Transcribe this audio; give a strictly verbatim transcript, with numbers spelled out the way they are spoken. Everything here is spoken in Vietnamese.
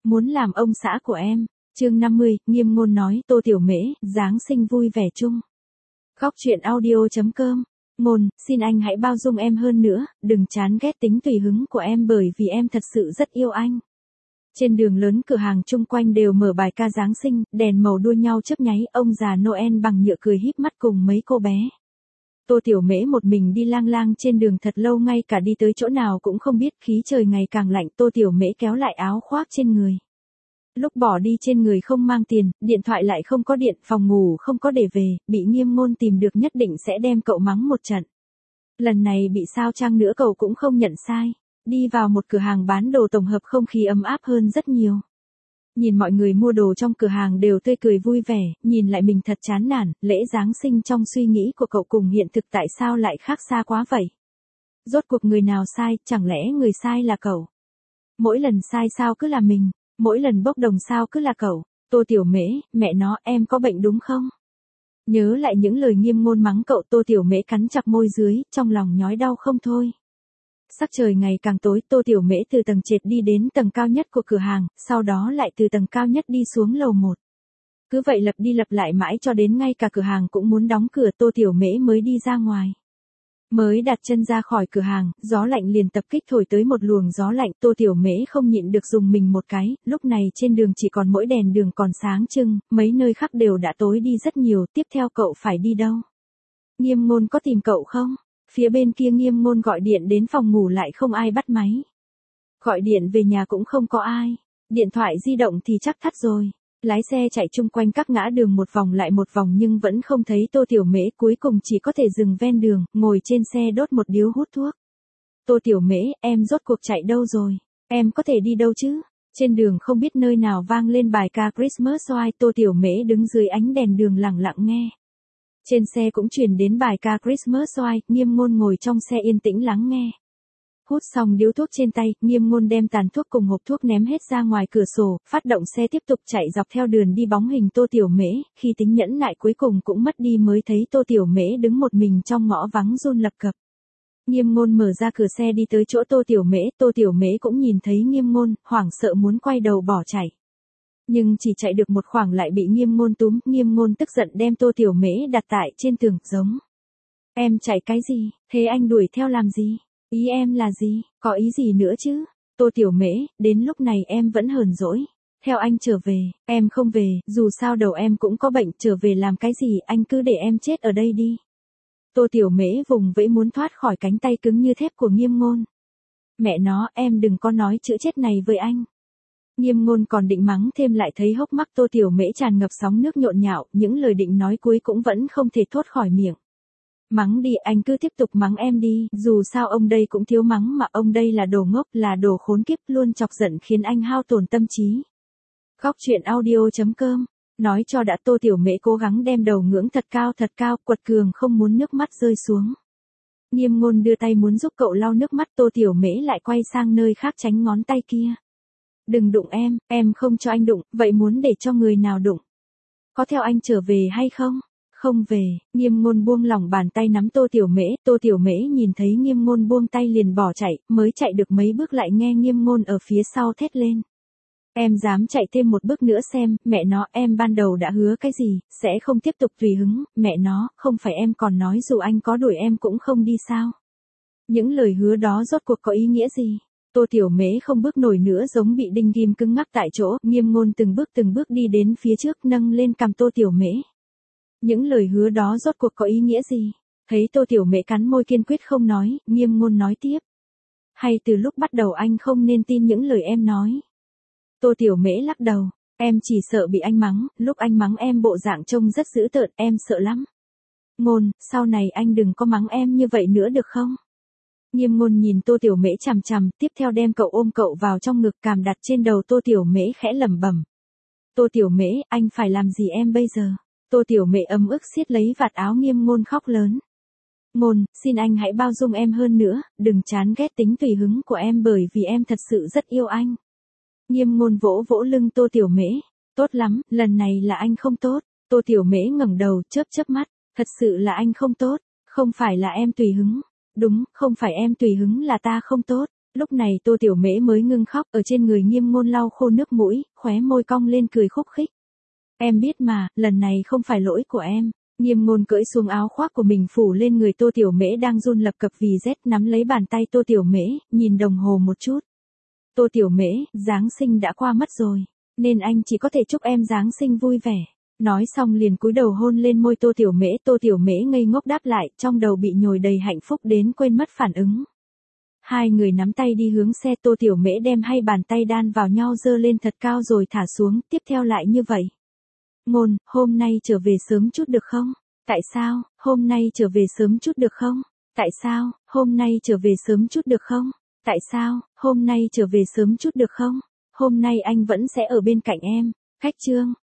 muốn làm ông xã của em. Chương năm mươi, Nghiêm Ngôn nói, Tô Tiểu Mễ, Giáng sinh vui vẻ chung. Góc truyện audio chấm com. Ngôn, xin anh hãy bao dung em hơn nữa, đừng chán ghét tính tùy hứng của em bởi vì em thật sự rất yêu anh. Trên đường lớn cửa hàng chung quanh đều mở bài ca Giáng sinh, đèn màu đua nhau chớp nháy, ông già Noel bằng nhựa cười híp mắt cùng mấy cô bé. Tô Tiểu Mễ một mình đi lang lang trên đường thật lâu, ngay cả đi tới chỗ nào cũng không biết, khí trời ngày càng lạnh, Tô Tiểu Mễ kéo lại áo khoác trên người. Lúc bỏ đi trên người không mang tiền, điện thoại lại không có điện, phòng ngủ không có để về, bị Nghiêm Ngôn tìm được nhất định sẽ đem cậu mắng một trận. Lần này bị sao chăng nữa cậu cũng không nhận sai. Đi vào một cửa hàng bán đồ tổng hợp, không khí ấm áp hơn rất nhiều. Nhìn mọi người mua đồ trong cửa hàng đều tươi cười vui vẻ, nhìn lại mình thật chán nản, lễ Giáng sinh trong suy nghĩ của cậu cùng hiện thực tại sao lại khác xa quá vậy? Rốt cuộc người nào sai, chẳng lẽ người sai là cậu? Mỗi lần sai sao cứ là mình, mỗi lần bốc đồng sao cứ là cậu? Tô Tiểu Mễ, mẹ nó, em có bệnh đúng không? Nhớ lại những lời Nghiêm Ngôn mắng cậu, Tô Tiểu Mễ cắn chặt môi dưới, trong lòng nhói đau không thôi. Sắc trời ngày càng tối, Tô Tiểu Mễ từ tầng trệt đi đến tầng cao nhất của cửa hàng, sau đó lại từ tầng cao nhất đi xuống lầu một. Cứ vậy lặp đi lặp lại mãi cho đến ngay cả cửa hàng cũng muốn đóng cửa, Tô Tiểu Mễ mới đi ra ngoài. Mới đặt chân ra khỏi cửa hàng, gió lạnh liền tập kích thổi tới một luồng gió lạnh, Tô Tiểu Mễ không nhịn được dùng mình một cái, lúc này trên đường chỉ còn mỗi đèn đường còn sáng trưng, mấy nơi khác đều đã tối đi rất nhiều, tiếp theo cậu phải đi đâu? Nghiêm Ngôn có tìm cậu không? Phía bên kia Nghiêm Ngôn gọi điện đến phòng ngủ lại không ai bắt máy. Gọi điện về nhà cũng không có ai. Điện thoại di động thì chắc tắt rồi. Lái xe chạy chung quanh các ngã đường một vòng lại một vòng nhưng vẫn không thấy Tô Tiểu Mễ, cuối cùng chỉ có thể dừng ven đường, ngồi trên xe đốt một điếu hút thuốc. Tô Tiểu Mễ, em rốt cuộc chạy đâu rồi? Em có thể đi đâu chứ? Trên đường không biết nơi nào vang lên bài ca Christmas White, Tô Tiểu Mễ đứng dưới ánh đèn đường lặng lặng nghe. Trên xe cũng truyền đến bài ca Christmas White, Nghiêm Ngôn ngồi trong xe yên tĩnh lắng nghe. Hút xong điếu thuốc trên tay, Nghiêm Ngôn đem tàn thuốc cùng hộp thuốc ném hết ra ngoài cửa sổ, phát động xe tiếp tục chạy dọc theo đường đi, bóng hình Tô Tiểu Mễ, khi tính nhẫn nại cuối cùng cũng mất đi mới thấy Tô Tiểu Mễ đứng một mình trong ngõ vắng run lập cập. Nghiêm Ngôn mở ra cửa xe đi tới chỗ Tô Tiểu Mễ, Tô Tiểu Mễ cũng nhìn thấy Nghiêm Ngôn, hoảng sợ muốn quay đầu bỏ chạy. Nhưng chỉ chạy được một khoảng lại bị Nghiêm Ngôn túm, Nghiêm Ngôn tức giận đem Tô Tiểu Mễ đặt tại trên tường, giống. Em chạy cái gì, thế anh đuổi theo làm gì? Ý em là gì, có ý gì nữa chứ? Tô Tiểu Mễ, đến lúc này em vẫn hờn dỗi. Theo anh trở về, em không về, dù sao đầu em cũng có bệnh, trở về làm cái gì, anh cứ để em chết ở đây đi. Tô Tiểu Mễ vùng vẫy muốn thoát khỏi cánh tay cứng như thép của Nghiêm Ngôn. Mẹ nó, em đừng có nói chữ chết này với anh. Nghiêm Ngôn còn định mắng thêm lại thấy hốc mắt Tô Tiểu Mễ tràn ngập sóng nước nhộn nhạo, những lời định nói cuối cũng vẫn không thể thốt khỏi miệng. Mắng đi, anh cứ tiếp tục mắng em đi, dù sao ông đây cũng thiếu mắng mà, ông đây là đồ ngốc, là đồ khốn kiếp, luôn chọc giận khiến anh hao tổn tâm trí. Góc truyện audio chấm com, nói cho đã. Tô Tiểu Mễ cố gắng đem đầu ngưỡng thật cao thật cao, quật cường không muốn nước mắt rơi xuống. Nghiêm Ngôn đưa tay muốn giúp cậu lau nước mắt, Tô Tiểu Mễ lại quay sang nơi khác tránh ngón tay kia. Đừng đụng em, em không cho anh đụng, vậy muốn để cho người nào đụng? Có theo anh trở về hay không? Không về. Nghiêm Ngôn buông lỏng bàn tay nắm Tô Tiểu Mễ, Tô Tiểu Mễ nhìn thấy Nghiêm Ngôn buông tay liền bỏ chạy, mới chạy được mấy bước lại nghe Nghiêm Ngôn ở phía sau thét lên. Em dám chạy thêm một bước nữa xem, mẹ nó, em ban đầu đã hứa cái gì, sẽ không tiếp tục tùy hứng, mẹ nó, không phải em còn nói dù anh có đuổi em cũng không đi sao? Những lời hứa đó rốt cuộc có ý nghĩa gì? Tô Tiểu Mễ không bước nổi nữa, giống bị đinh ghim cứng ngắc tại chỗ, Nghiêm Ngôn từng bước từng bước đi đến phía trước, nâng lên cằm Tô Tiểu Mễ. Những lời hứa đó rốt cuộc có ý nghĩa gì? Thấy Tô Tiểu Mễ cắn môi kiên quyết không nói, Nghiêm Ngôn nói tiếp. Hay từ lúc bắt đầu anh không nên tin những lời em nói? Tô Tiểu Mễ lắc đầu, em chỉ sợ bị anh mắng, lúc anh mắng em bộ dạng trông rất dữ tợn, em sợ lắm. Ngôn, sau này anh đừng có mắng em như vậy nữa được không? Nghiêm Ngôn nhìn Tô Tiểu Mễ chằm chằm, tiếp theo đem cậu ôm cậu vào trong ngực, cằm đặt trên đầu Tô Tiểu Mễ khẽ lẩm bẩm. Tô Tiểu Mễ, anh phải làm gì em bây giờ? Tô Tiểu Mễ ấm ức siết lấy vạt áo Nghiêm Ngôn khóc lớn. Ngôn, xin anh hãy bao dung em hơn nữa, đừng chán ghét tính tùy hứng của em bởi vì em thật sự rất yêu anh. Nghiêm Ngôn vỗ vỗ lưng Tô Tiểu Mễ. Tốt lắm, lần này là anh không tốt. Tô Tiểu Mễ ngẩng đầu, chớp chớp mắt. Thật sự là anh không tốt, không phải là em tùy hứng. Đúng, không phải em tùy hứng là ta không tốt. Lúc này Tô Tiểu Mễ mới ngưng khóc, ở trên người Nghiêm Ngôn lau khô nước mũi, khóe môi cong lên cười khúc khích. Em biết mà, lần này không phải lỗi của em. Nghiêm Ngôn cởi xuống áo khoác của mình phủ lên người Tô Tiểu Mễ đang run lập cập vì rét, nắm lấy bàn tay Tô Tiểu Mễ, nhìn đồng hồ một chút. Tô Tiểu Mễ, Giáng sinh đã qua mất rồi, nên anh chỉ có thể chúc em Giáng sinh vui vẻ. Nói xong liền cúi đầu hôn lên môi Tô Tiểu Mễ. Tô Tiểu Mễ ngây ngốc đáp lại, trong đầu bị nhồi đầy hạnh phúc đến quên mất phản ứng. Hai người nắm tay đi hướng xe. Tô Tiểu Mễ đem hai bàn tay đan vào nhau giơ lên thật cao rồi thả xuống, tiếp theo lại như vậy. Ngôn, hôm nay trở về sớm chút được không? Tại sao, hôm nay trở về sớm chút được không? Tại sao, hôm nay trở về sớm chút được không? Tại sao, hôm nay trở về sớm chút được không? Hôm nay anh vẫn sẽ ở bên cạnh em. Khách trương.